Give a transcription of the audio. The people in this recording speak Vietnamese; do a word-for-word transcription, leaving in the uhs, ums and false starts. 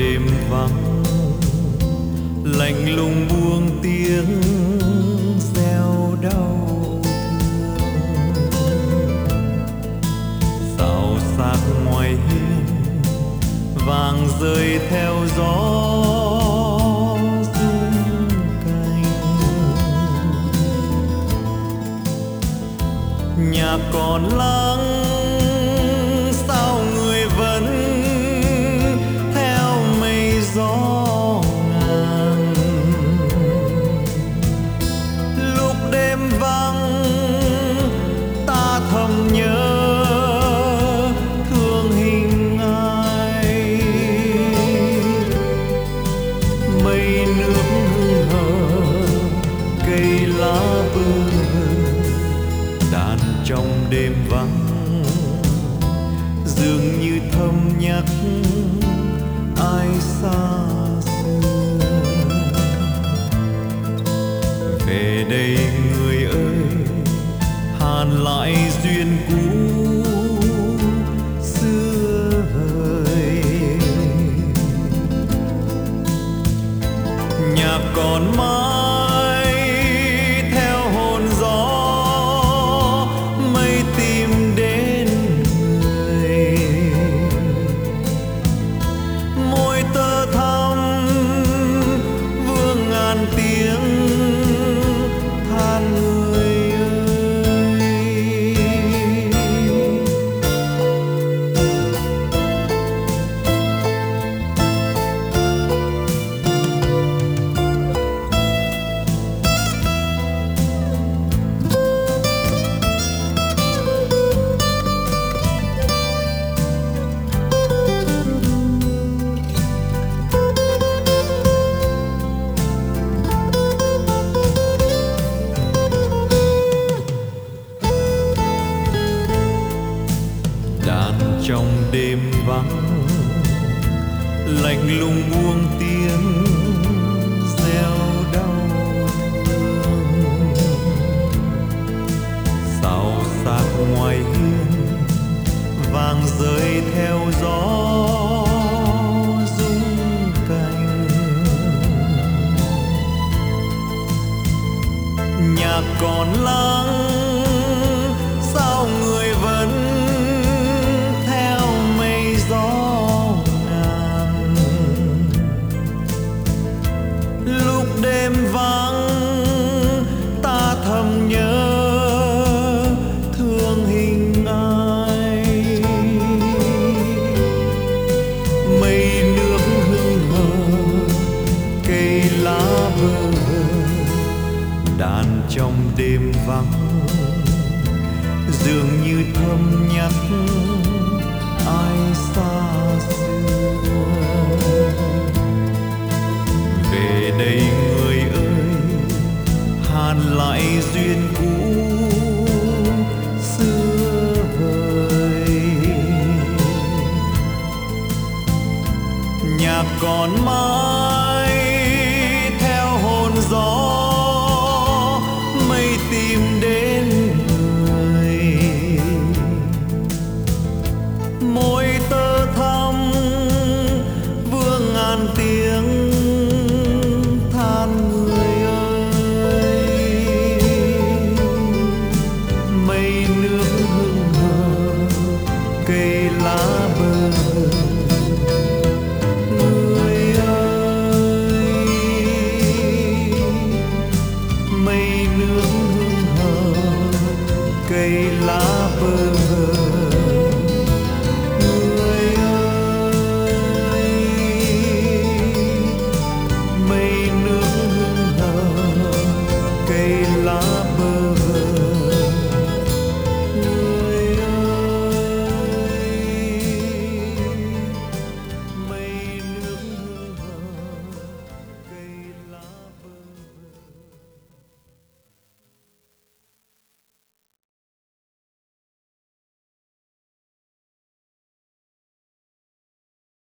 đêm vắng, lạnh lùng buông tiếng reo đau thương. Xào xạc ngoài hiên vàng rơi theo gió rung cành. Nhà còn lắng sao người vẫn theo mây gió ngàn. Lúc đêm vắng ta thầm nhớ thương hình ai. Mây nước hương hờ cây lá bơ đàn trong đêm vắng dường như thầm nhắc ai xa xưa. Về đây người ơi, hàn lại duyên cũ xưa vời. Nhạc còn mãi theo hồn gió, mây tìm đến người. Môi tơ thắm vương ngàn tiếng than người ơi. Trong đêm vắng lạnh lùng buông tiếng reo đau thương. Xào xạc ngoài hiên vàng rơi theo gió rung cành. Nhạc còn lắng sao người vẫn đêm vắng ta thầm nhớ thương hình ai. Mây nước hương hờ cây lá bơ đàn trong đêm vắng dường như thầm nhắc ai xa xưa. Về đây người ơi, hàn lại duyên cũ xưa vời. Nhạc còn mãi